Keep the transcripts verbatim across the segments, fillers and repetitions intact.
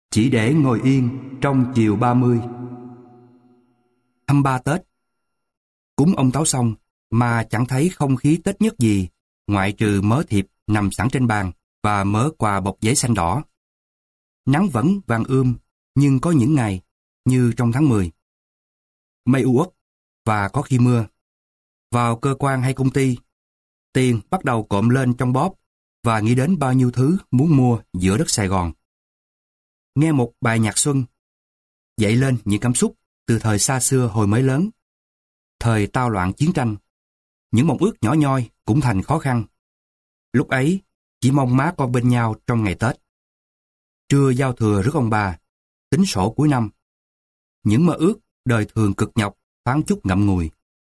chỉ để ngồi yên trong chiều ba mươi. Hăm ba Tết. Cúng ông Táo xong mà chẳng thấy không khí Tết nhất gì, ngoại trừ mớ thiệp nằm sẵn trên bàn và mớ quà bọc giấy xanh đỏ. Nắng vẫn vàng ươm, nhưng có những ngày, như trong tháng mười, mây u uất và có khi mưa. Vào cơ quan hay công ty, tiền bắt đầu cộm lên trong bóp và nghĩ đến bao nhiêu thứ muốn mua giữa đất Sài Gòn. Nghe một bài nhạc xuân, dậy lên những cảm xúc từ thời xa xưa hồi mới lớn, thời tao loạn chiến tranh. Những mong ước nhỏ nhoi cũng thành khó khăn. Lúc ấy, chỉ mong má con bên nhau trong ngày Tết. Trưa giao thừa rước ông bà, tính sổ cuối năm. Những mơ ước đời thường cực nhọc thoáng chút ngậm ngùi.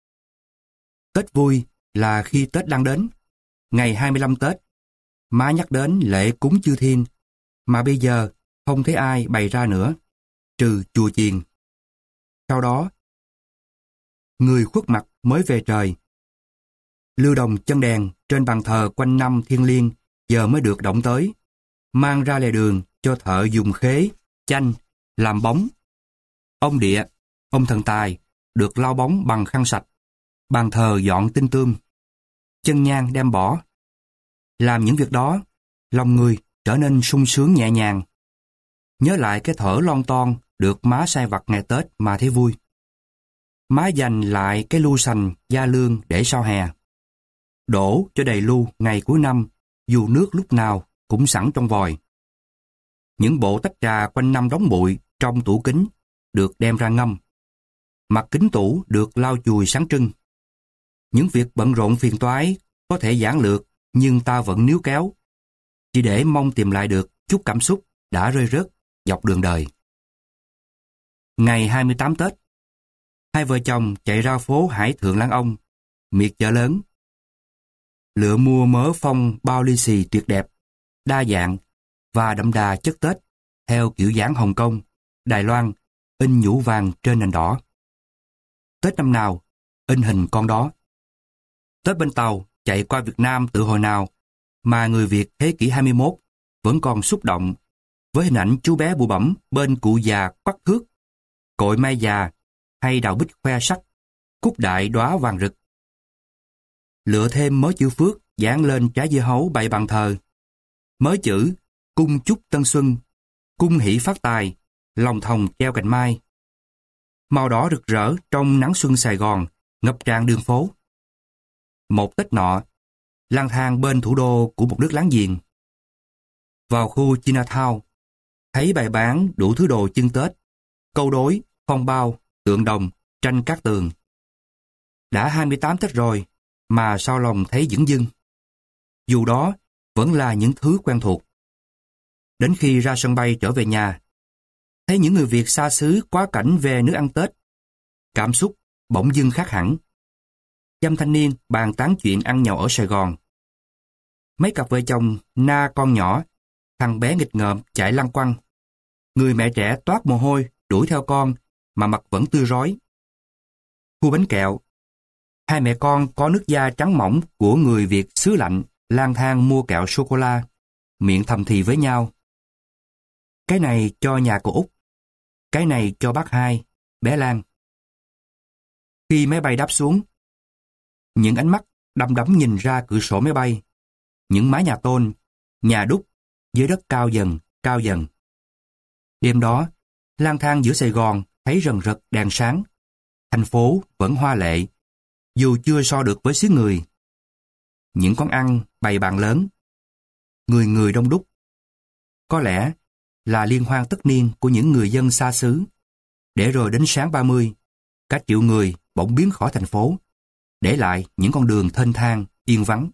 Tết vui là khi Tết đang đến. Ngày hai mươi lăm Tết, má nhắc đến lễ cúng chư thiên, mà bây giờ không thấy ai bày ra nữa, trừ chùa chiền. Sau đó, người khuất mặt mới về trời. Lưu đồng chân đèn trên bàn thờ quanh năm thiêng liêng giờ mới được động tới, mang ra lề đường cho thợ dùng khế, chanh, làm bóng. Ông địa, ông thần tài được lau bóng bằng khăn sạch, bàn thờ dọn tinh tươm, chân nhang đem bỏ. Làm những việc đó, lòng người trở nên sung sướng nhẹ nhàng. Nhớ lại cái thở lon ton được má sai vặt ngày Tết mà thấy vui. Má dành lại cái lu sành gia lương để sau hè. Đổ cho đầy lu ngày cuối năm, dù nước lúc nào cũng sẵn trong vòi. Những bộ tách trà quanh năm đóng bụi trong tủ kính được đem ra ngâm. Mặt kính tủ được lau chùi sáng trưng. Những việc bận rộn phiền toái có thể giản lược, nhưng ta vẫn níu kéo, chỉ để mong tìm lại được chút cảm xúc đã rơi rớt dọc đường đời. Ngày hai mươi tám Tết, hai vợ chồng chạy ra phố Hải Thượng Lãn Ông, miệt chợ lớn. Lựa mua mớ phong bao lì xì tuyệt đẹp, đa dạng và đậm đà chất Tết theo kiểu dáng Hồng Kông, Đài Loan, in nhũ vàng trên nền đỏ. Tết năm nào, in hình con đó. Tết bên Tàu chạy qua Việt Nam từ hồi nào mà người Việt thế kỷ hai mươi mốt vẫn còn xúc động với hình ảnh chú bé bụ bẫm bên cụ già quắt thước, cội mai già hay đào bích khoe sắc, cúc đại đóa vàng rực. Lựa thêm mớ chữ phước dán lên trái dưa hấu bày bàn thờ. Mớ chữ cung chúc tân xuân, cung hỷ phát tài, lòng thòng treo cành mai. Màu đỏ rực rỡ trong nắng xuân Sài Gòn ngập tràn đường phố. Một Tết nọ, lang thang bên thủ đô của một nước láng giềng. Vào khu Chinatown, thấy bày bán đủ thứ đồ chưng Tết, câu đối, phong bao, tượng đồng, tranh cát tường. Đã hai mươi tám Tết rồi, mà sao lòng thấy dửng dưng. Dù đó vẫn là những thứ quen thuộc. Đến khi ra sân bay trở về nhà, thấy những người Việt xa xứ quá cảnh về nước ăn Tết, cảm xúc bỗng dưng khác hẳn. Dăm thanh niên bàn tán chuyện ăn nhậu ở Sài Gòn. Mấy cặp vợ chồng na con nhỏ, thằng bé nghịch ngợm chạy lăng quăng. Người mẹ trẻ toát mồ hôi đuổi theo con mà mặt vẫn tươi rói. Khu bánh kẹo, hai mẹ con có nước da trắng mỏng của người Việt xứ lạnh lang thang mua kẹo sô-cô-la, miệng thầm thì với nhau. Cái này cho nhà cô Út, cái này cho bác hai, bé Lan. Khi máy bay đáp xuống, những ánh mắt đăm đắm nhìn ra cửa sổ máy bay, những mái nhà tôn, nhà đúc dưới đất cao dần, cao dần. Đêm đó, lang thang giữa Sài Gòn thấy rần rật đèn sáng. Thành phố vẫn hoa lệ, dù chưa so được với xứ người. Những quán ăn bày bàn lớn, người người đông đúc. Có lẽ là liên hoan tất niên của những người dân xa xứ. Để rồi đến sáng ba mươi, cả triệu người bỗng biến khỏi thành phố, để lại những con đường thênh thang, yên vắng.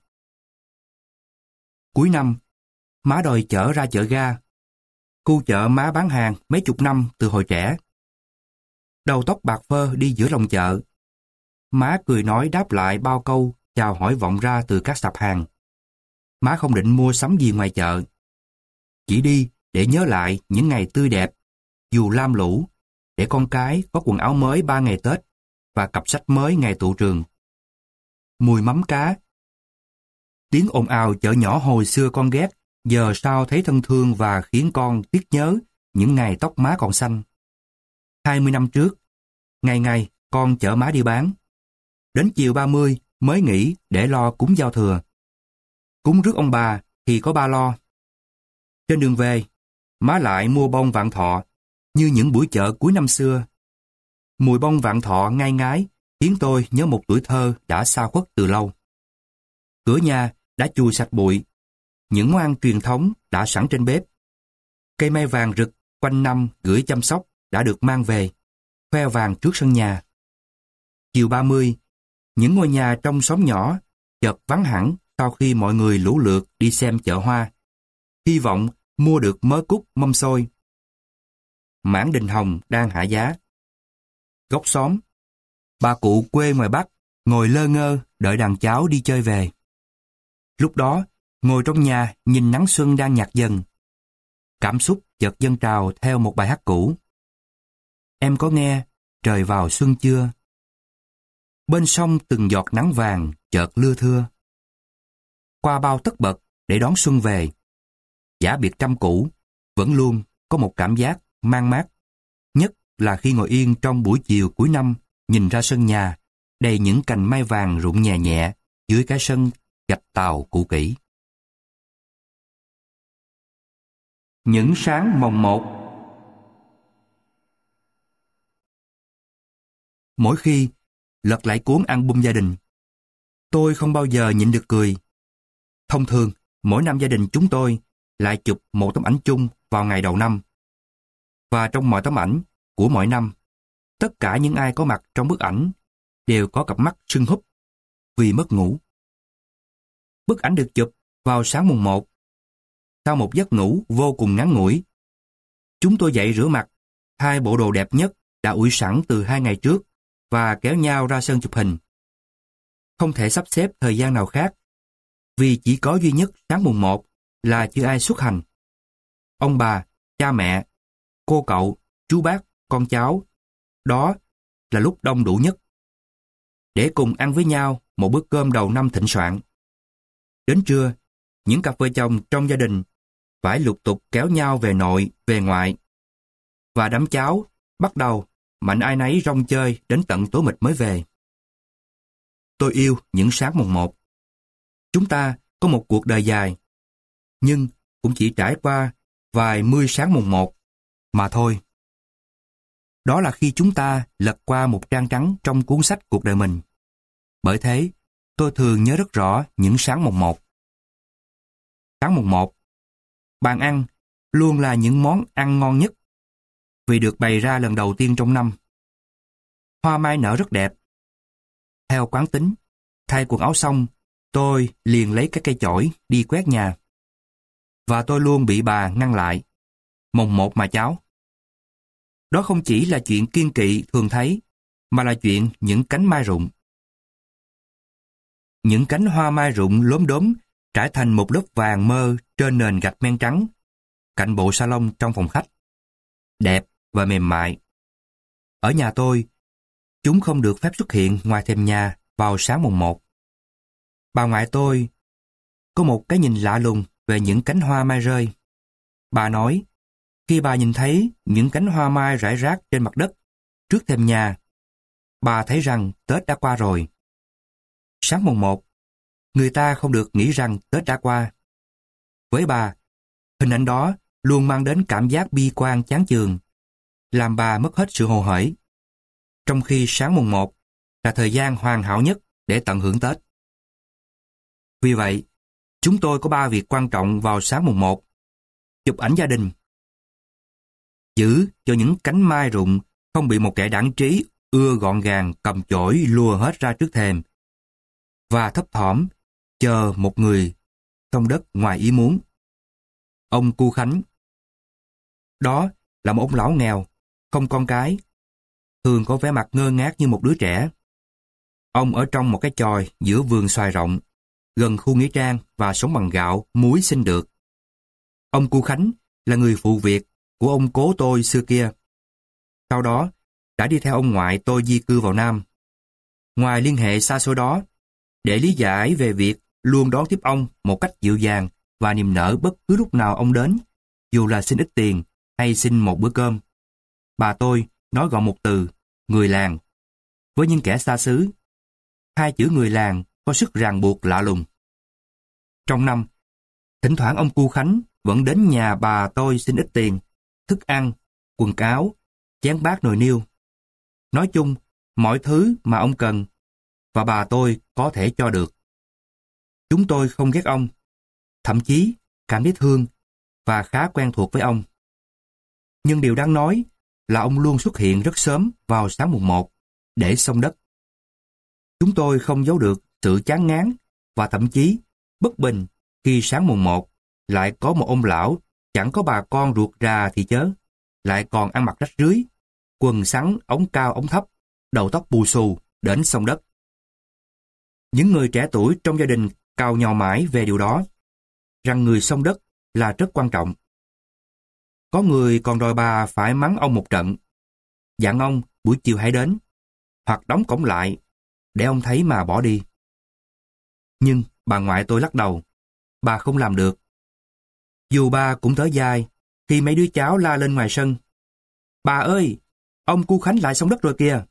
Cuối năm, má đòi chở ra chợ ga, khu chợ má bán hàng mấy chục năm từ hồi trẻ. Đầu tóc bạc phơ đi giữa lòng chợ. Má cười nói đáp lại bao câu chào hỏi vọng ra từ các sạp hàng. Má không định mua sắm gì ngoài chợ, chỉ đi để nhớ lại những ngày tươi đẹp, dù lam lũ, để con cái có quần áo mới ba ngày Tết và cặp sách mới ngày tụ trường. Mùi mắm cá, tiếng ồn ào chợ nhỏ hồi xưa con ghét, giờ sao thấy thân thương và khiến con tiếc nhớ những ngày tóc má còn xanh. Hai mươi năm trước, ngày ngày con chở má đi bán. Đến chiều ba mươi mới nghỉ để lo cúng giao thừa. Cúng rước ông bà thì có ba lo. Trên đường về, má lại mua bông vạn thọ như những buổi chợ cuối năm xưa. Mùi bông vạn thọ ngai ngái khiến tôi nhớ một tuổi thơ đã xa khuất từ lâu. Cửa nhà đã chùi sạch bụi, những món ăn truyền thống đã sẵn trên bếp. Cây mai vàng rực quanh năm gửi chăm sóc đã được mang về, khoe vàng trước sân nhà. Chiều ba mươi, những ngôi nhà trong xóm nhỏ chợt vắng hẳn sau khi mọi người lũ lượt đi xem chợ hoa, hy vọng mua được mớ cúc mâm xôi. Mãn đình hồng đang hạ giá. Góc xóm, bà cụ quê ngoài Bắc ngồi lơ ngơ đợi đàn cháu đi chơi về. Lúc đó, ngồi trong nhà nhìn nắng xuân đang nhạt dần. Cảm xúc chợt dâng trào theo một bài hát cũ. Em có nghe Trời vào xuân chưa? Bên sông từng giọt nắng vàng chợt lưa thưa. Qua bao tất bật để đón xuân về. Giả biệt trăm cũ, vẫn luôn có một cảm giác mang mát. Nhất là khi ngồi yên trong buổi chiều cuối năm, nhìn ra sân nhà, đầy những cành mai vàng rụng nhẹ nhẹ dưới cái sân gạch tàu cũ kỹ. Những sáng mồng một. Mỗi khi lật lại cuốn album gia đình, tôi không bao giờ nhịn được cười. Thông thường, mỗi năm gia đình chúng tôi lại chụp một tấm ảnh chung vào ngày đầu năm. Và trong mọi tấm ảnh của mỗi năm, tất cả những ai có mặt trong bức ảnh đều có cặp mắt sưng húp vì mất ngủ. Bức ảnh được chụp vào sáng mùng một. Sau một giấc ngủ vô cùng ngắn ngủi, chúng tôi dậy rửa mặt, thay bộ đồ đẹp nhất đã ủi sẵn từ hai ngày trước và kéo nhau ra sân chụp hình. Không thể sắp xếp thời gian nào khác, vì chỉ có duy nhất sáng mùng một là chưa ai xuất hành. Ông bà, cha mẹ, cô cậu, chú bác, con cháu, đó là lúc đông đủ nhất. Để cùng ăn với nhau một bữa cơm đầu năm thịnh soạn. Đến trưa, những cặp vợ chồng trong gia đình phải lục tục kéo nhau về nội, về ngoại. Và đám cháu bắt đầu mạnh ai nấy rong chơi đến tận tối mịt mới về. Tôi yêu những sáng mùng một. Chúng ta có một cuộc đời dài, nhưng cũng chỉ trải qua vài mươi sáng mùng một mà thôi. Đó là khi chúng ta lật qua một trang trắng trong cuốn sách cuộc đời mình. Bởi thế, tôi thường nhớ rất rõ những sáng mùng một. Sáng mùng một, bàn ăn luôn là những món ăn ngon nhất vì được bày ra lần đầu tiên trong năm. Hoa mai nở rất đẹp. Theo quán tính, thay quần áo xong, tôi liền lấy cái cây chổi đi quét nhà. Và tôi luôn bị bà ngăn lại. Mùng một mà cháu. Đó không chỉ là chuyện kiêng kỵ thường thấy, mà là chuyện những cánh mai rụng. Những cánh hoa mai rụng lốm đốm trải thành một lớp vàng mơ trên nền gạch men trắng, cạnh bộ salon trong phòng khách. Đẹp và mềm mại. Ở nhà tôi, chúng không được phép xuất hiện ngoài thềm nhà vào sáng mùng một. Bà ngoại tôi có một cái nhìn lạ lùng về những cánh hoa mai rơi. Bà nói, khi bà nhìn thấy những cánh hoa mai rải rác trên mặt đất trước thềm nhà, bà thấy rằng Tết đã qua rồi. Sáng mùng một, người ta không được nghĩ rằng Tết đã qua. Với bà, hình ảnh đó luôn mang đến cảm giác bi quan chán chường, làm bà mất hết sự hồ hởi. Trong khi sáng mùng một là thời gian hoàn hảo nhất để tận hưởng Tết. Vì vậy, chúng tôi có ba việc quan trọng vào sáng mùng một. Chụp ảnh gia đình. Giữ cho những cánh mai rụng không bị một kẻ đảng trí ưa gọn gàng cầm chổi lùa hết ra trước thềm. Và thấp thỏm chờ một người trong đất ngoài ý muốn. Ông Cu Khánh. Đó là một ông lão nghèo, không con cái, thường có vẻ mặt ngơ ngác như một đứa trẻ. Ông ở trong một cái chòi giữa vườn xoài rộng, gần khu nghĩa trang và sống bằng gạo, muối xin được. Ông Cu Khánh là người phụ việc của ông cố tôi xưa kia. Sau đó, đã đi theo ông ngoại tôi di cư vào Nam. Ngoài liên hệ xa xôi đó, để lý giải về việc luôn đón tiếp ông một cách dịu dàng và niềm nở bất cứ lúc nào ông đến, dù là xin ít tiền hay xin một bữa cơm. Bà tôi nói gọn một từ, người làng. Với những kẻ xa xứ, hai chữ người làng có sức ràng buộc lạ lùng. Trong năm, thỉnh thoảng ông Cu Khánh vẫn đến nhà bà tôi xin ít tiền, thức ăn, quần áo, chén bát nồi niêu. Nói chung, mọi thứ mà ông cần và bà tôi có thể cho được. Chúng tôi không ghét ông, thậm chí cảm thấy thương và khá quen thuộc với ông. Nhưng điều đáng nói là ông luôn xuất hiện rất sớm vào sáng mùng một để xông đất. Chúng tôi không giấu được sự chán ngán và thậm chí bất bình khi sáng mùng một lại có một ông lão chẳng có bà con ruột rà thì chớ, lại còn ăn mặc rách rưới, quần sắn ống cao ống thấp, đầu tóc bù xù đến xông đất. Những người trẻ tuổi trong gia đình cào nhào mãi về điều đó, rằng người xông đất là rất quan trọng. Có người còn đòi bà phải mắng ông một trận, dặn ông buổi chiều hãy đến, hoặc đóng cổng lại để ông thấy mà bỏ đi. Nhưng bà ngoại tôi lắc đầu, bà không làm được. Dù bà cũng thở dài khi mấy đứa cháu la lên ngoài sân, bà ơi, ông Cu Khánh lại xông đất rồi kìa.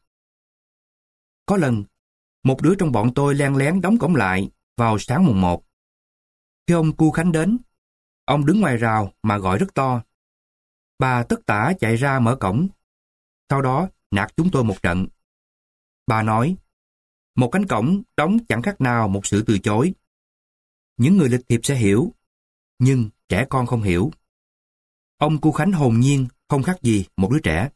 Có lần, một đứa trong bọn tôi len lén đóng cổng lại vào sáng mùng một. Khi ông Cu Khánh đến, ông đứng ngoài rào mà gọi rất to. Bà tất tả chạy ra mở cổng, sau đó nạt chúng tôi một trận. Bà nói, một cánh cổng đóng chẳng khác nào một sự từ chối. Những người lịch thiệp sẽ hiểu, nhưng trẻ con không hiểu. Ông Cu Khánh hồn nhiên không khác gì một đứa trẻ.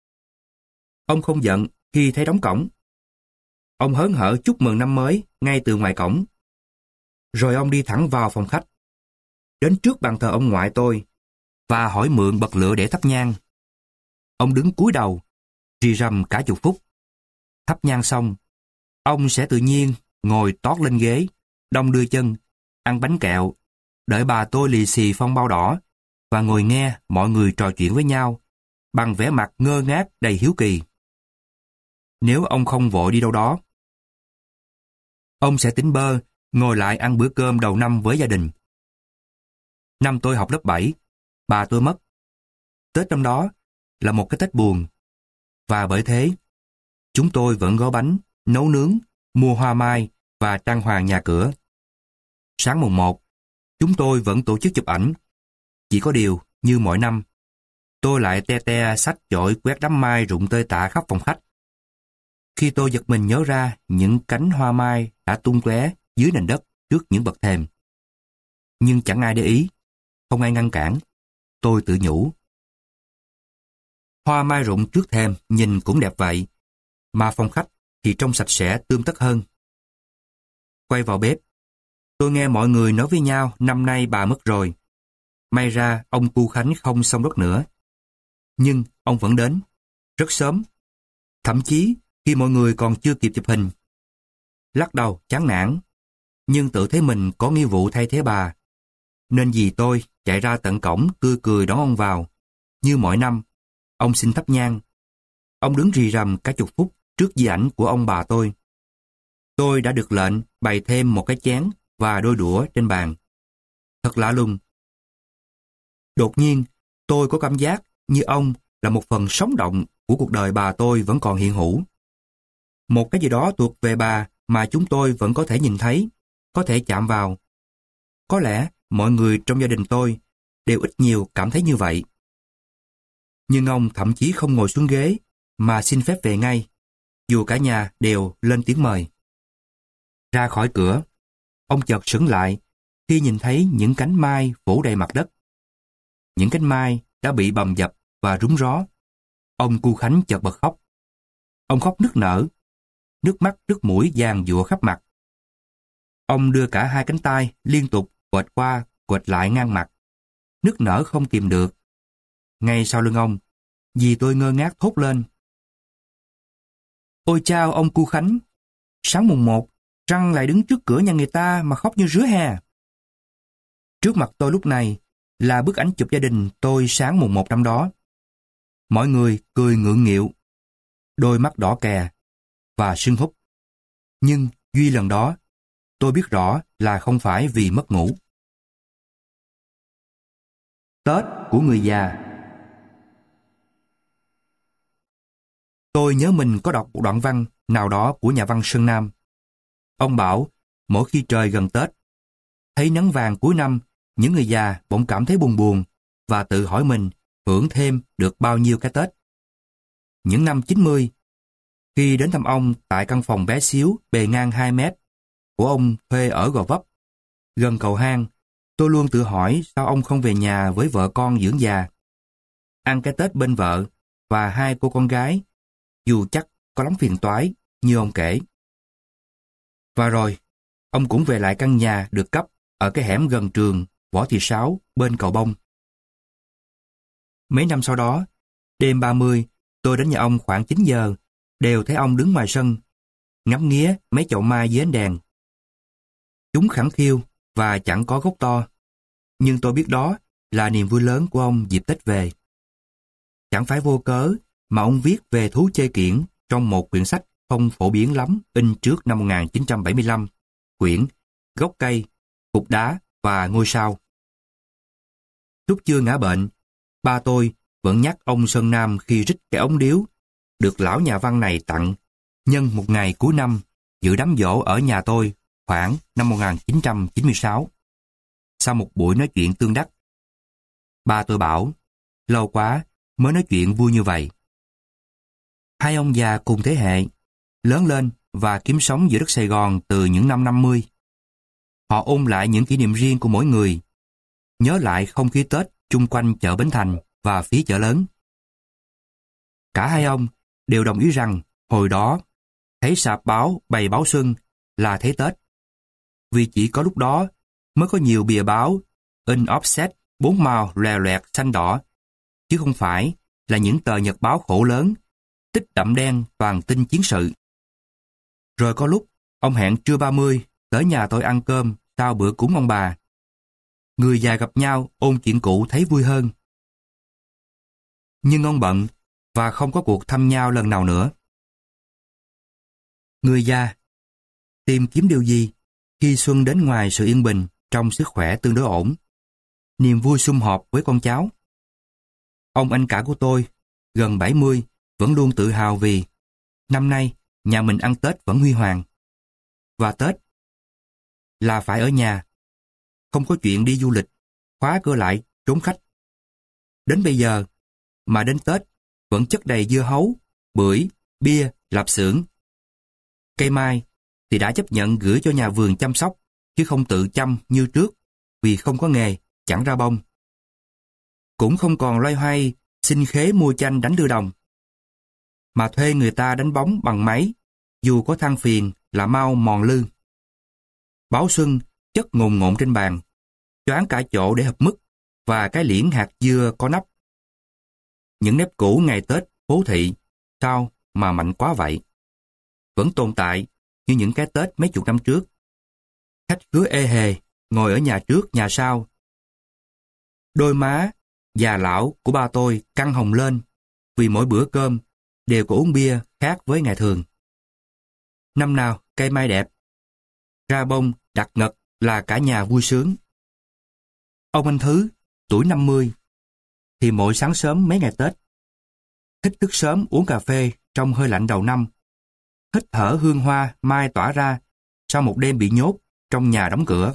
Ông không giận khi thấy đóng cổng. Ông hớn hở chúc mừng năm mới ngay từ ngoài cổng. Rồi ông đi thẳng vào phòng khách, đến trước bàn thờ ông ngoại tôi và hỏi mượn bật lửa để thắp nhang. Ông đứng cúi đầu, rì rầm cả chục phút. Thắp nhang xong, ông sẽ tự nhiên ngồi tót lên ghế, đong đưa chân, ăn bánh kẹo, đợi bà tôi lì xì phong bao đỏ và ngồi nghe mọi người trò chuyện với nhau bằng vẻ mặt ngơ ngác đầy hiếu kỳ. Nếu ông không vội đi đâu đó, ông sẽ tính bơ ngồi lại ăn bữa cơm đầu năm với gia đình. Năm tôi học lớp bảy, bà tôi mất. Tết năm đó là một cái Tết buồn, và bởi thế, chúng tôi vẫn gói bánh, nấu nướng, mua hoa mai và trang hoàng nhà cửa. Sáng mùng một, chúng tôi vẫn tổ chức chụp ảnh. Chỉ có điều, như mọi năm, tôi lại te te xách chổi quét đám mai rụng tơi tả khắp phòng khách. Khi tôi giật mình nhớ ra những cánh hoa mai đã tung tóe dưới nền đất trước những bậc thềm. Nhưng chẳng ai để ý, không ai ngăn cản. Tôi tự nhủ. Hoa mai rụng trước thềm nhìn cũng đẹp vậy, mà phòng khách thì trông sạch sẽ tươm tất hơn. Quay vào bếp, tôi nghe mọi người nói với nhau năm nay bà mất rồi. May ra ông Cu Khánh không xông đất nữa. Nhưng ông vẫn đến, rất sớm. Thậm chí khi mọi người còn chưa kịp chụp hình. Lắc đầu chán nản, nhưng tự thấy mình có nghĩa vụ thay thế bà. Nên dì tôi chạy ra tận cổng tươi cười đón ông vào. Như mọi năm, ông xin thắp nhang. Ông đứng rì rầm cả chục phút trước di ảnh của ông bà tôi. Tôi đã được lệnh bày thêm một cái chén và đôi đũa trên bàn. Thật lạ lùng. Đột nhiên, tôi có cảm giác như ông là một phần sống động của cuộc đời bà tôi vẫn còn hiện hữu. Một cái gì đó thuộc về bà mà chúng tôi vẫn có thể nhìn thấy, có thể chạm vào. Có lẽ mọi người trong gia đình tôi đều ít nhiều cảm thấy như vậy. Nhưng ông thậm chí không ngồi xuống ghế mà xin phép về ngay, dù cả nhà đều lên tiếng mời. Ra khỏi cửa, ông chợt sững lại khi nhìn thấy những cánh mai phủ đầy mặt đất. Những cánh mai đã bị bầm dập và rúng ró. Ông Cu Khánh chợt bật khóc. Ông khóc nức nở, nước mắt nước mũi giàn giụa khắp mặt. Ông đưa cả hai cánh tay liên tục quệt qua quệt lại ngang mặt, nức nở không kìm được. Ngay sau lưng ông, dì tôi ngơ ngác thốt lên. Ôi chao ông Cu Khánh, sáng mùng một, Trăng lại đứng trước cửa nhà người ta mà khóc như rứa hè. Trước mặt tôi lúc này là bức ảnh chụp gia đình tôi sáng mùng một năm đó. Mọi người cười ngượng nghịu, đôi mắt đỏ kè và sưng húp. Nhưng duy lần đó, tôi biết rõ là không phải vì mất ngủ. Tết của người già. tôi nhớ mình có đọc một đoạn văn nào đó của nhà văn Sơn Nam. Ông bảo, mỗi khi trời gần Tết, thấy nắng vàng cuối năm, những người già bỗng cảm thấy buồn buồn và tự hỏi mình hưởng thêm được bao nhiêu cái Tết. Những năm chín mươi, khi đến thăm ông tại căn phòng bé xíu bề ngang hai mét của ông thuê ở Gò Vấp, gần cầu hang, tôi luôn tự hỏi sao ông không về nhà với vợ con dưỡng già, ăn cái Tết bên vợ và hai cô con gái, dù chắc có lắm phiền toái như ông kể. Và rồi, ông cũng về lại căn nhà được cấp ở cái hẻm gần trường Võ Thị Sáu bên cầu Bông. Mấy năm sau đó, đêm ba mươi, tôi đến nhà ông khoảng chín giờ, đều thấy ông đứng ngoài sân, ngắm nghía mấy chậu mai dưới ánh đèn. Chúng khẳng khiu và chẳng có gốc to, nhưng tôi biết đó là niềm vui lớn của ông dịp Tết về. Chẳng phải vô cớ mà ông viết về thú chơi kiển trong một quyển sách không phổ biến lắm in trước năm một nghìn chín trăm bảy mươi lăm, quyển Gốc cây, cục đá và ngôi sao. Lúc chưa ngã bệnh, ba tôi vẫn nhắc ông Sơn Nam khi rít cái ống điếu được lão nhà văn này tặng nhân một ngày cuối năm dự đám giỗ ở nhà tôi khoảng năm một nghìn chín trăm chín mươi sáu. Sau một buổi nói chuyện tương đắc, ba tôi bảo, lâu quá mới nói chuyện vui như vậy. Hai ông già cùng thế hệ, lớn lên và kiếm sống giữa đất Sài Gòn từ những năm năm mươi. Họ ôn lại những kỷ niệm riêng của mỗi người, nhớ lại không khí Tết chung quanh chợ Bến Thành và phía chợ lớn. Cả hai ông đều đồng ý rằng hồi đó thấy sạp báo bày báo xuân là thấy Tết, vì chỉ có lúc đó mới có nhiều bìa báo in offset bốn màu lòe loẹt xanh đỏ, chứ không phải là những tờ nhật báo khổ lớn tích đậm đen toàn tin chiến sự. Rồi có lúc ông hẹn trưa ba mươi tới nhà tôi ăn cơm sau bữa cúng ông bà. Người già gặp nhau ôn chuyện cũ thấy vui hơn. Nhưng ông bận và không có cuộc thăm nhau lần nào nữa. Người già tìm kiếm điều gì khi xuân đến ngoài sự yên bình trong sức khỏe tương đối ổn, niềm vui sum họp với con cháu. Ông anh cả của tôi, gần bảy mươi, vẫn luôn tự hào vì năm nay nhà mình ăn Tết vẫn huy hoàng. Và Tết là phải ở nhà, không có chuyện đi du lịch, khóa cửa lại, trốn khách. Đến bây giờ, mà đến Tết vẫn chất đầy dưa hấu, bưởi, bia, lạp xưởng. Cây mai thì đã chấp nhận gửi cho nhà vườn chăm sóc, chứ không tự chăm như trước, vì không có nghề, chẳng ra bông. Cũng không còn loay hoay xin khế mua chanh đánh đưa đồng, mà thuê người ta đánh bóng bằng máy, dù có than phiền là mau mòn lư. Báo xuân chất ngồn ngộn trên bàn, choáng cả chỗ để hộp mứt và cái liễn hạt dưa có nắp. Những nếp cũ ngày Tết phố thị, sao mà mạnh quá vậy? Vẫn tồn tại như những cái Tết mấy chục năm trước. Khách khứa ê hề, ngồi ở nhà trước nhà sau. Đôi má già lão của ba tôi căng hồng lên vì mỗi bữa cơm đều có uống bia khác với ngày thường. Năm nào cây mai đẹp, ra bông đặt ngật là cả nhà vui sướng. Ông anh Thứ, tuổi năm mươi, thì mỗi sáng sớm mấy ngày Tết, thích thức sớm uống cà phê trong hơi lạnh đầu năm, hít thở hương hoa mai tỏa ra sau một đêm bị nhốt trong nhà đóng cửa.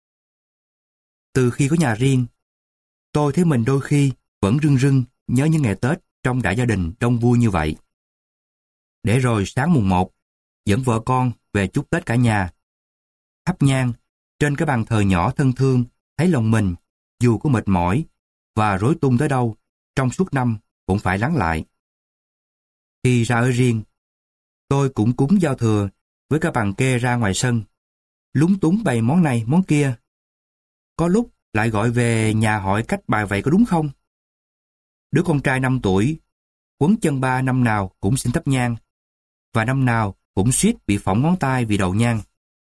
Từ khi có nhà riêng, tôi thấy mình đôi khi vẫn rưng rưng nhớ những ngày Tết trong đại gia đình đông vui như vậy. Để rồi sáng mùng một, dẫn vợ con về chúc Tết cả nhà. Thắp nhang trên cái bàn thờ nhỏ thân thương, thấy lòng mình, dù có mệt mỏi và rối tung tới đâu, trong suốt năm cũng phải lắng lại. Khi ra ở riêng, tôi cũng cúng giao thừa với cái bàn kê ra ngoài sân, lúng túng bày món này món kia. Có lúc lại gọi về nhà hỏi cách bài vậy có đúng không? Đứa con trai năm tuổi, quấn chân ba năm nào cũng xin thắp nhang, và năm nào cũng suýt bị phỏng ngón tay vì đầu nhang.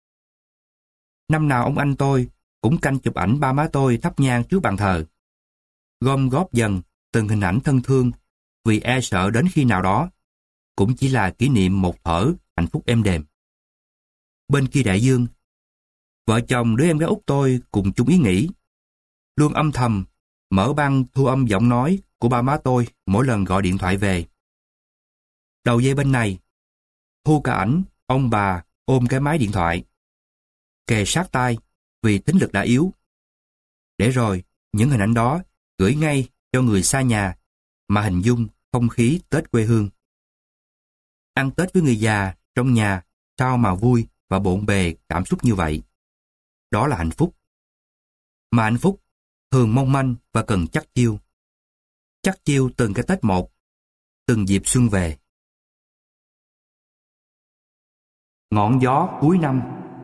Năm nào ông anh tôi cũng canh chụp ảnh ba má tôi thắp nhang trước bàn thờ, gom góp dần từng hình ảnh thân thương, vì e sợ đến khi nào đó cũng chỉ là kỷ niệm một thở hạnh phúc êm đềm. Bên kia đại dương, vợ chồng đứa em gái út tôi cùng chung ý nghĩ, luôn âm thầm mở băng thu âm giọng nói của ba má tôi mỗi lần gọi điện thoại về. Đầu dây bên này, thu cả ảnh ông bà ôm cái máy điện thoại, kề sát tai vì thính lực đã yếu. Để rồi, những hình ảnh đó gửi ngay cho người xa nhà mà hình dung không khí Tết quê hương. Ăn Tết với người già trong nhà sao mà vui và bộn bề cảm xúc như vậy. Đó là hạnh phúc. Mà hạnh phúc thường mong manh và cần chắc chiêu. Chắc chiêu từng cái Tết một, từng dịp xuân về. Ngọn gió cuối năm.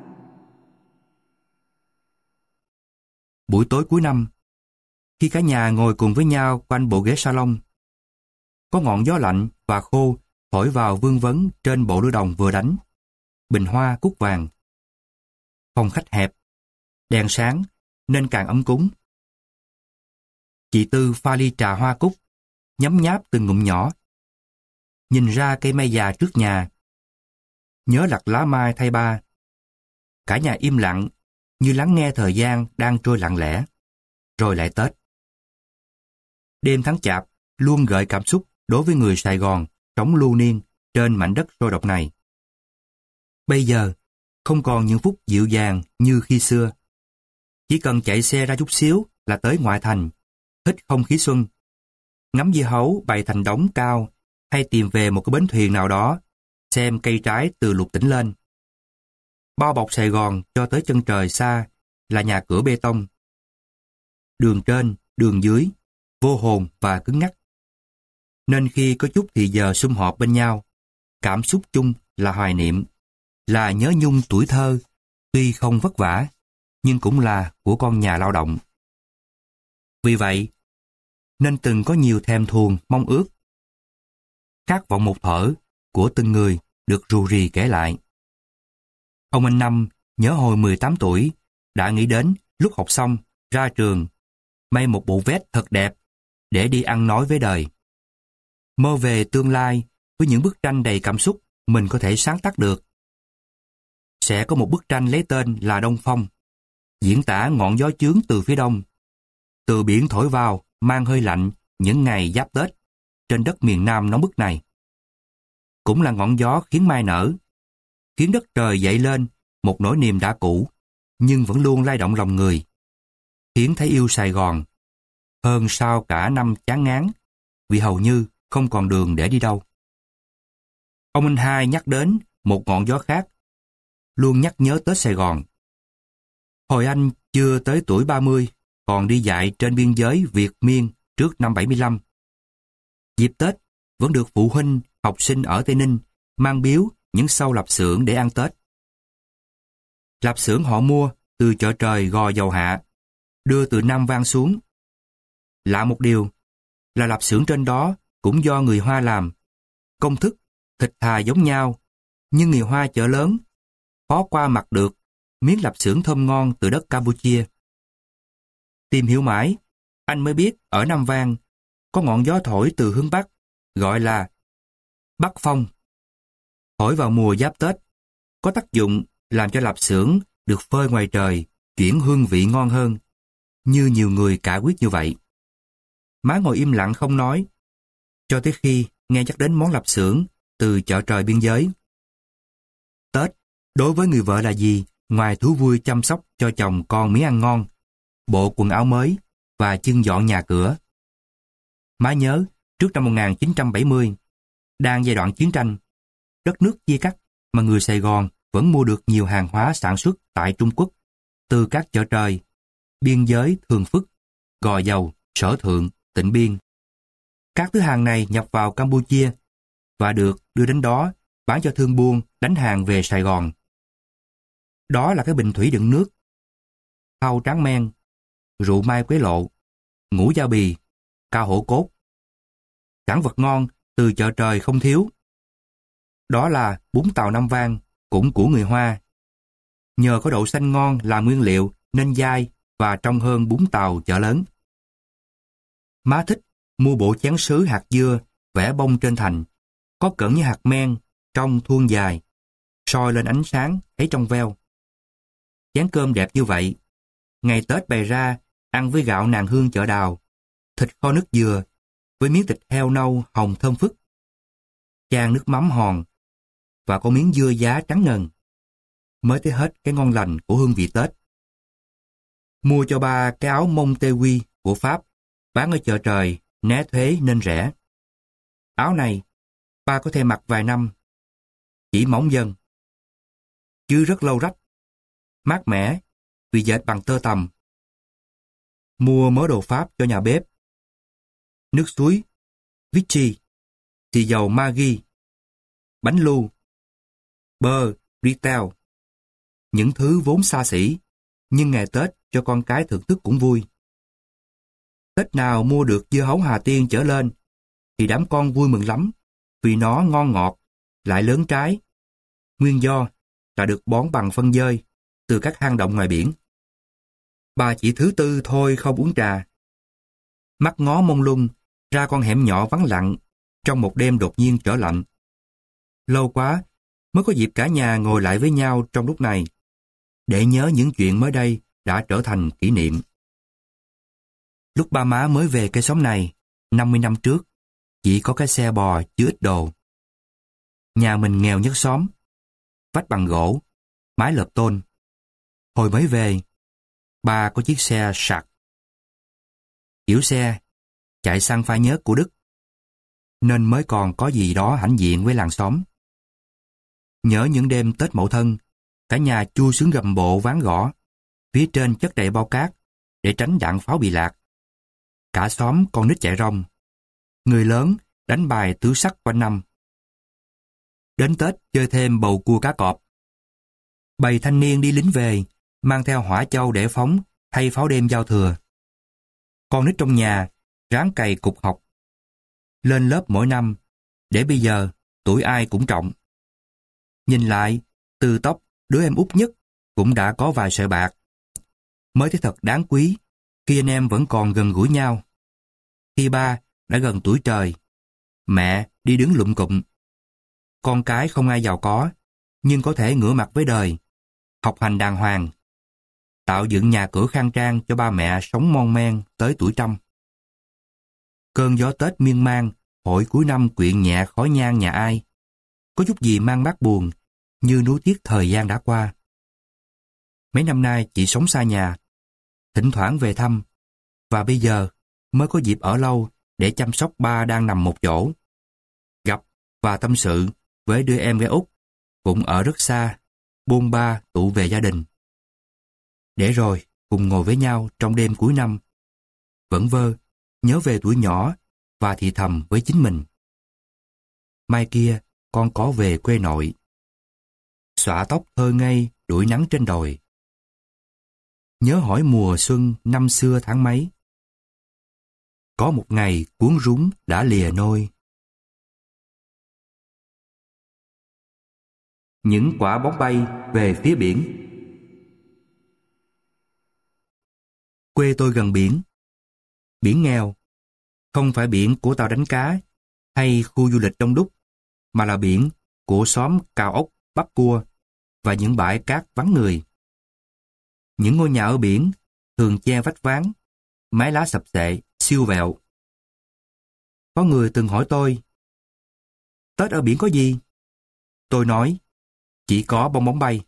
Buổi tối cuối năm, khi cả nhà ngồi cùng với nhau quanh bộ ghế salon, có ngọn gió lạnh và khô thổi vào vương vấn trên bộ lư đồng vừa đánh, bình hoa cúc vàng. Phòng khách hẹp, đèn sáng nên càng ấm cúng. Chị Tư pha ly trà hoa cúc, nhấm nháp từng ngụm nhỏ. Nhìn ra cây mai già trước nhà, nhớ lặt lá mai thay ba. Cả nhà im lặng như lắng nghe thời gian đang trôi lặng lẽ. Rồi lại Tết. Đêm tháng Chạp luôn gợi cảm xúc đối với người Sài Gòn sống lưu niên trên mảnh đất sôi động này. Bây giờ, không còn những phút dịu dàng như khi xưa. Chỉ cần chạy xe ra chút xíu là tới ngoại thành, hít không khí xuân, ngắm dưa hấu bày thành đống cao, hay tìm về một cái bến thuyền nào đó, xem cây trái từ lục tỉnh lên. Bao bọc Sài Gòn cho tới chân trời xa là nhà cửa bê tông. Đường trên, đường dưới, vô hồn và cứng ngắc. Nên khi có chút thì giờ sum họp bên nhau, cảm xúc chung là hoài niệm, là nhớ nhung tuổi thơ, tuy không vất vả, nhưng cũng là của con nhà lao động. Vì vậy, nên từng có nhiều thèm thuồng mong ước. Khát vọng một thở của từng người được rù rì kể lại. Ông anh Năm nhớ hồi mười tám tuổi đã nghĩ đến lúc học xong, ra trường, may một bộ vest thật đẹp để đi ăn nói với đời. Mơ về tương lai với những bức tranh đầy cảm xúc mình có thể sáng tác được. Sẽ có một bức tranh lấy tên là Đông Phong, diễn tả ngọn gió chướng từ phía đông, từ biển thổi vào mang hơi lạnh những ngày giáp Tết trên đất miền Nam nóng bức này. Cũng là ngọn gió khiến mai nở, khiến đất trời dậy lên một nỗi niềm đã cũ, nhưng vẫn luôn lay động lòng người, khiến thấy yêu Sài Gòn hơn sau cả năm chán ngán, vì hầu như không còn đường để đi đâu. Ông anh hai nhắc đến một ngọn gió khác, luôn nhắc nhớ Tết Sài Gòn. Hồi anh chưa tới tuổi ba mươi, còn đi dạy trên biên giới Việt Miên trước năm bảy mươi lăm. Dịp Tết, vẫn được phụ huynh, học sinh ở Tây Ninh mang biếu những sâu lạp xưởng để ăn Tết. Lạp xưởng họ mua từ chợ trời Gò Dầu Hạ, đưa từ Nam Vang xuống. Lạ một điều là lạp xưởng trên đó cũng do người Hoa làm. Công thức, thịt thà giống nhau, nhưng người Hoa chợ lớn khó qua mặt được miếng lạp xưởng thơm ngon từ đất Campuchia. Tìm hiểu mãi, anh mới biết ở Nam Vang có ngọn gió thổi từ hướng Bắc, gọi là Bắc Phong. Thổi vào mùa giáp Tết, có tác dụng làm cho lạp xưởng được phơi ngoài trời chuyển hương vị ngon hơn, như nhiều người cả quyết như vậy. Má ngồi im lặng không nói, cho tới khi nghe nhắc đến món lạp xưởng từ chợ trời biên giới. Tết, đối với người vợ là gì, ngoài thú vui chăm sóc cho chồng con miếng ăn ngon, bộ quần áo mới và chưng dọn nhà cửa. Má nhớ, trước năm một nghìn chín trăm bảy mươi, đang giai đoạn chiến tranh, đất nước chia cắt mà người Sài Gòn vẫn mua được nhiều hàng hóa sản xuất tại Trung Quốc, từ các chợ trời, biên giới Thường Phước, Gò Dầu, Sở Thượng, Tịnh Biên. Các thứ hàng này nhập vào Campuchia và được đưa đến đó bán cho thương buôn đánh hàng về Sài Gòn. Đó là cái bình thủy đựng nước, thau tráng men, rượu mai quế lộ, ngũ gia bì, cao hổ cốt. Sản vật ngon từ chợ trời không thiếu. Đó là bún tàu Nam Vang, cũng của người Hoa. Nhờ có đậu xanh ngon làm nguyên liệu nên dai và trong hơn bún tàu chợ lớn. Má thích mua bộ chén sứ hạt dưa vẽ bông trên thành, có cỡ như hạt men, trong thuôn dài, soi lên ánh sáng thấy trong veo. Chén cơm đẹp như vậy, ngày Tết bày ra ăn với gạo nàng hương chợ đào, thịt kho nước dừa với miếng thịt heo nâu hồng thơm phức. chan nước mắm hòn và có miếng dưa giá trắng ngần. Mới thấy hết cái ngon lành của hương vị Tết. Mua cho ba cái áo Monteui của Pháp, bán ở chợ trời, né thuế nên rẻ. Áo này, ba có thể mặc vài năm, chỉ mỏng dần, chứ rất lâu rách, mát mẻ, vì dệt bằng tơ tằm. Mua mớ đồ Pháp cho nhà bếp, nước suối, Vichy, xì dầu Maggi, bánh lu, bơ, retail, những thứ vốn xa xỉ, nhưng ngày Tết cho con cái thưởng thức cũng vui. Tết nào mua được dưa hấu Hà Tiên trở lên, thì đám con vui mừng lắm, vì nó ngon ngọt, lại lớn trái. Nguyên do là được bón bằng phân dơi từ các hang động ngoài biển. Bà chỉ thứ tư thôi không uống trà. Mắt ngó mông lung ra con hẻm nhỏ vắng lặng trong một đêm đột nhiên trở lạnh. Lâu quá mới có dịp cả nhà ngồi lại với nhau trong lúc này, để nhớ những chuyện mới đây đã trở thành kỷ niệm. Lúc ba má mới về cái xóm này, năm mươi năm trước, chỉ có cái xe bò chứa ít đồ. Nhà mình nghèo nhất xóm, vách bằng gỗ, mái lợp tôn. Hồi mới về, ba có chiếc xe sạc. Kiểu xe chạy sang phai nhớt của Đức, nên mới còn có gì đó hãnh diện với làng xóm. Nhớ những đêm Tết Mậu Thân, cả nhà chui xuống gầm bộ ván gõ, phía trên chất đầy bao cát để tránh đạn pháo bị lạc. Cả xóm con nít chạy rong, người lớn đánh bài tứ sắc quanh năm. Đến Tết chơi thêm bầu cua cá cọp. Bầy thanh niên đi lính về, mang theo hỏa châu để phóng thay pháo đêm giao thừa. Con nít trong nhà ráng cày cục học, lên lớp mỗi năm, để bây giờ tuổi ai cũng trọng. Nhìn lại, từ tóc đứa em út nhất cũng đã có vài sợi bạc. Mới thấy thật đáng quý khi anh em vẫn còn gần gũi nhau. Khi ba đã gần tuổi trời, mẹ đi đứng lụm cụm. Con cái không ai giàu có, nhưng có thể ngửa mặt với đời, học hành đàng hoàng, tạo dựng nhà cửa khang trang cho ba mẹ sống mon men tới tuổi trăm. Cơn gió Tết miên man, hội cuối năm quyện nhẹ khói nhang nhà ai. Có chút gì mang mát buồn, như nuối tiếc thời gian đã qua. Mấy năm nay chị sống xa nhà, thỉnh thoảng về thăm, và bây giờ mới có dịp ở lâu để chăm sóc ba đang nằm một chỗ. Gặp và tâm sự với đứa em gái út, cũng ở rất xa, bôn ba tụ về gia đình. Để rồi cùng ngồi với nhau trong đêm cuối năm, vẩn vơ, nhớ về tuổi nhỏ và thì thầm với chính mình. Mai kia con có về quê nội. Xõa tóc thơ ngây đuổi nắng trên đồi. Nhớ hỏi mùa xuân năm xưa tháng mấy. Có một ngày cuốn rúng đã lìa nôi. Những quả bóng bay về phía biển. Quê tôi gần biển. Biển nghèo, không phải biển của tàu đánh cá hay khu du lịch Đông Đúc, mà là biển của xóm cào ốc, bắt cua và những bãi cát vắng người. Những ngôi nhà ở biển thường che vách ván, mái lá sập xệ, siêu vẹo. Có người từng hỏi tôi, Tết ở biển có gì? Tôi nói, chỉ có bong bóng bay.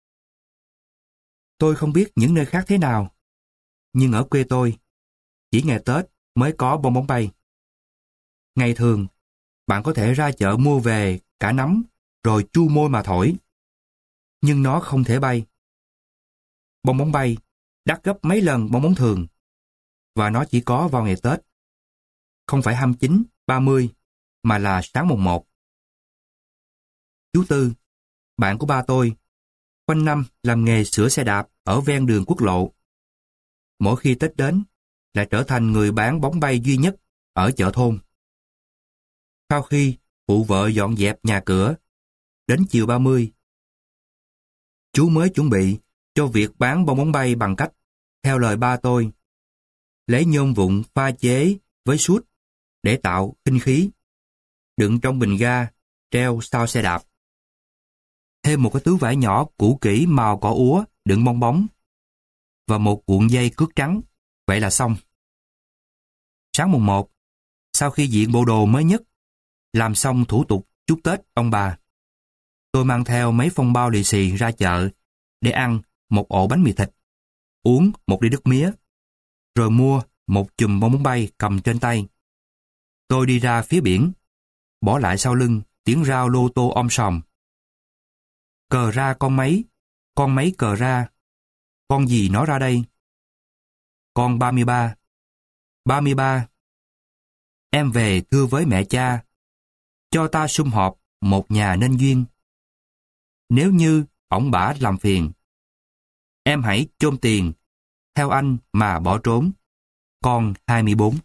Tôi không biết những nơi khác thế nào, nhưng ở quê tôi, chỉ ngày Tết mới có bong bóng bay. Ngày thường, bạn có thể ra chợ mua về cả nắm rồi chu môi mà thổi. Nhưng nó không thể bay. Bong bóng bay đắt gấp mấy lần bong bóng thường, và nó chỉ có vào ngày Tết. Không phải hai mươi chín, ba mươi, mà là sáng mùng một. Chú Tư, bạn của ba tôi, quanh năm làm nghề sửa xe đạp ở ven đường quốc lộ. Mỗi khi Tết đến, lại trở thành người bán bóng bay duy nhất ở chợ thôn. Sau khi phụ vợ dọn dẹp nhà cửa, đến chiều ba mươi, chú mới chuẩn bị cho việc bán bong bóng bay bằng cách, theo lời ba tôi, lấy nhôm vụn pha chế với sút để tạo sinh khí, đựng trong bình ga, treo sau xe đạp. Thêm một cái túi vải nhỏ cũ kỹ màu cỏ úa đựng bong bóng và một cuộn dây cước trắng, vậy là xong. Sáng mùng một, sau khi diện bộ đồ mới nhất, làm xong thủ tục Chúc Tết ông bà. Tôi mang theo mấy phong bao lì xì ra chợ để ăn một ổ bánh mì thịt, uống một ly nước mía, rồi mua một chùm bong bóng bay cầm trên tay. Tôi đi ra phía biển, bỏ lại sau lưng tiếng rao lô tô om sòm. Cờ ra con mấy, con mấy cờ ra, con gì nó ra đây? Con ba mươi ba, ba mươi ba. Em về thưa với mẹ cha, cho ta sum họp một nhà nên duyên. Nếu như ổng bả làm phiền, em hãy chôn tiền, theo anh mà bỏ trốn. Con hai mươi bốn.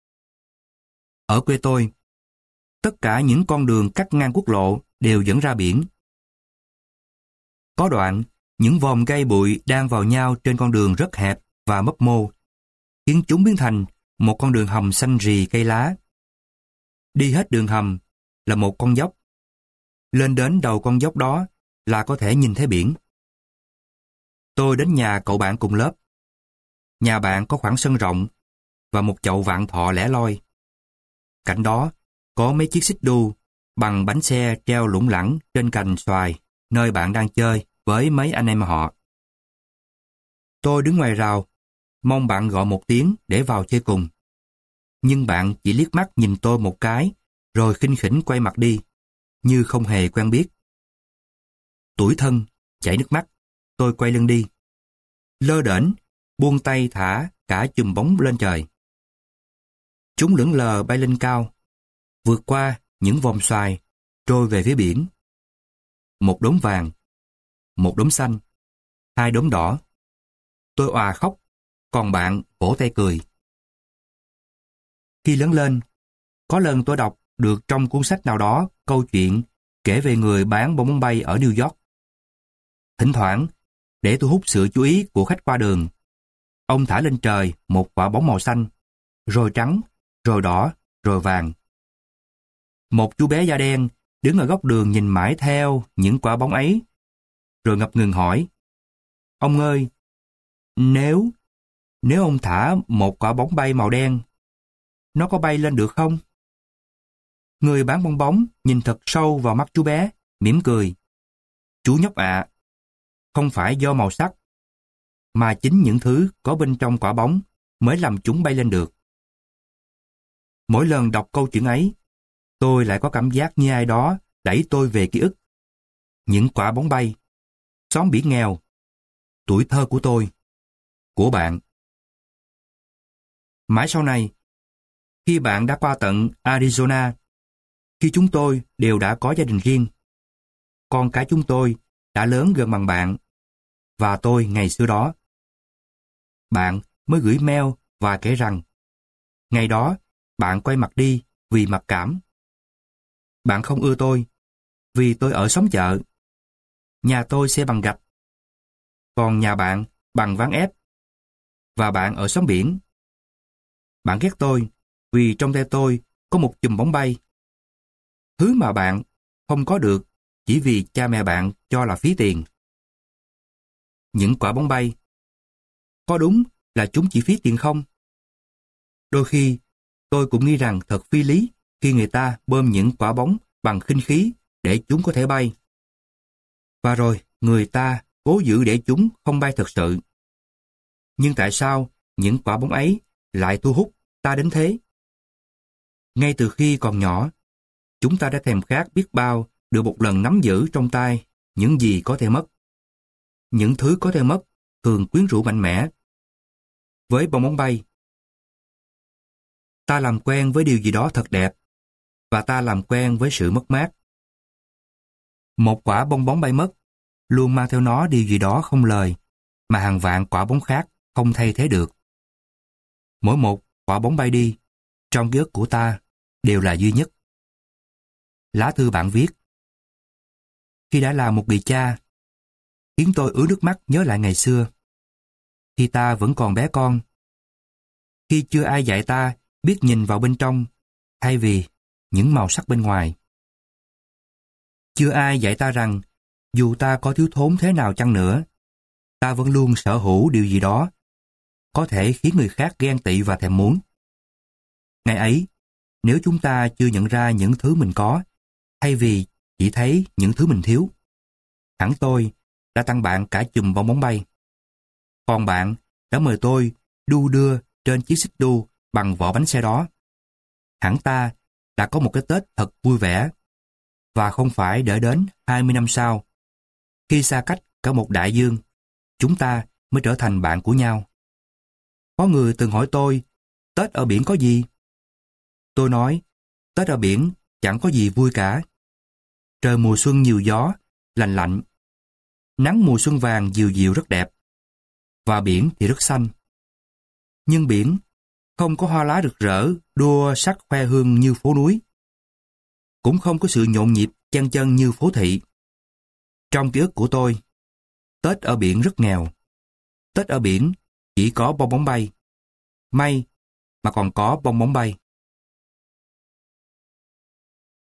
Ở quê tôi, tất cả những con đường cắt ngang quốc lộ đều dẫn ra biển. Có đoạn, những vòm cây bụi đan vào nhau trên con đường rất hẹp và mấp mô, khiến chúng biến thành một con đường hầm xanh rì cây lá. Đi hết đường hầm là một con dốc. Lên đến đầu con dốc đó là có thể nhìn thấy biển. Tôi đến nhà cậu bạn cùng lớp. Nhà bạn có khoảng sân rộng và một chậu vạn thọ lẻ loi. Cạnh đó có mấy chiếc xích đu bằng bánh xe treo lủng lẳng trên cành xoài nơi bạn đang chơi với mấy anh em họ. Tôi đứng ngoài rào, mong bạn gọi một tiếng để vào chơi cùng. Nhưng bạn chỉ liếc mắt nhìn tôi một cái, rồi khinh khỉnh quay mặt đi, như không hề quen biết. Tủi thân, chảy nước mắt, tôi quay lưng đi. Lơ đễnh, buông tay thả cả chùm bóng lên trời. Chúng lững lờ bay lên cao, vượt qua những vòm xoài, trôi về phía biển. Một đốm vàng, một đốm xanh, hai đốm đỏ. Tôi òa khóc, còn bạn vỗ tay cười. Khi lớn lên, có lần tôi đọc được trong cuốn sách nào đó câu chuyện kể về người bán bong bóng bay ở New York. Thỉnh thoảng, để thu hút sự chú ý của khách qua đường, ông thả lên trời một quả bóng màu xanh, rồi trắng, rồi đỏ, rồi vàng. Một chú bé da đen đứng ở góc đường nhìn mãi theo những quả bóng ấy, rồi ngập ngừng hỏi: "Ông ơi, nếu, nếu ông thả một quả bóng bay màu đen, nó có bay lên được không?" Người bán bong bóng nhìn thật sâu vào mắt chú bé, mỉm cười. "Chú nhóc ạ, không phải do màu sắc, mà chính những thứ có bên trong quả bóng mới làm chúng bay lên được." Mỗi lần đọc câu chuyện ấy, tôi lại có cảm giác như ai đó đẩy tôi về ký ức. Những quả bóng bay, xóm biển nghèo, tuổi thơ của tôi, của bạn. Mãi sau này, khi bạn đã qua tận Arizona, khi chúng tôi đều đã có gia đình riêng, con cái chúng tôi đã lớn gần bằng bạn và tôi ngày xưa đó, bạn mới gửi mail và kể rằng ngày đó bạn quay mặt đi vì mặc cảm. Bạn không ưa tôi vì tôi ở xóm chợ. Nhà tôi xây bằng gạch, còn nhà bạn bằng ván ép, và bạn ở xóm biển. Bạn ghét tôi vì trong tay tôi có một chùm bóng bay, thứ mà bạn không có được chỉ vì cha mẹ bạn cho là phí tiền. Những quả bóng bay, có đúng là chúng chỉ phí tiền không? Đôi khi, tôi cũng nghĩ rằng thật phi lý khi người ta bơm những quả bóng bằng khinh khí để chúng có thể bay. Và rồi, người ta cố giữ để chúng không bay thật sự. Nhưng tại sao những quả bóng ấy lại thu hút ta đến thế? Ngay từ khi còn nhỏ, chúng ta đã thèm khát biết bao được một lần nắm giữ trong tay những gì có thể mất. Những thứ có thể mất thường quyến rũ mạnh mẽ. Với bong bóng bay, ta làm quen với điều gì đó thật đẹp, và ta làm quen với sự mất mát. Một quả bong bóng bay mất luôn mang theo nó điều gì đó không lời mà hàng vạn quả bóng khác không thay thế được. Mỗi một quả bóng bay đi, trong ký ức của ta đều là duy nhất. Lá thư bạn viết: "Khi đã là một người cha, khiến tôi ứa nước mắt nhớ lại ngày xưa. Khi ta vẫn còn bé con. Khi chưa ai dạy ta biết nhìn vào bên trong, thay vì những màu sắc bên ngoài. Chưa ai dạy ta rằng, dù ta có thiếu thốn thế nào chăng nữa, ta vẫn luôn sở hữu điều gì đó có thể khiến người khác ghen tị và thèm muốn. Ngày ấy, nếu chúng ta chưa nhận ra những thứ mình có, thay vì chỉ thấy những thứ mình thiếu. Hẳn tôi đã tặng bạn cả chùm bong bóng bay. Còn bạn đã mời tôi đu đưa trên chiếc xích đu bằng vỏ bánh xe đó. Hẳn ta đã có một cái Tết thật vui vẻ, và không phải đợi đến hai mươi năm sau, khi xa cách cả một đại dương, chúng ta mới trở thành bạn của nhau. Có người từng hỏi tôi, Tết ở biển có gì? Tôi nói, Tết ở biển chẳng có gì vui cả. Trời mùa xuân nhiều gió, lành lạnh. Nắng mùa xuân vàng dịu dịu rất đẹp. Và biển thì rất xanh. Nhưng biển không có hoa lá rực rỡ, đua sắc khoe hương như phố núi. Cũng không có sự nhộn nhịp chen chân như phố thị. Trong ký ức của tôi, Tết ở biển rất nghèo. Tết ở biển chỉ có bong bóng bay. May mà còn có bong bóng bay.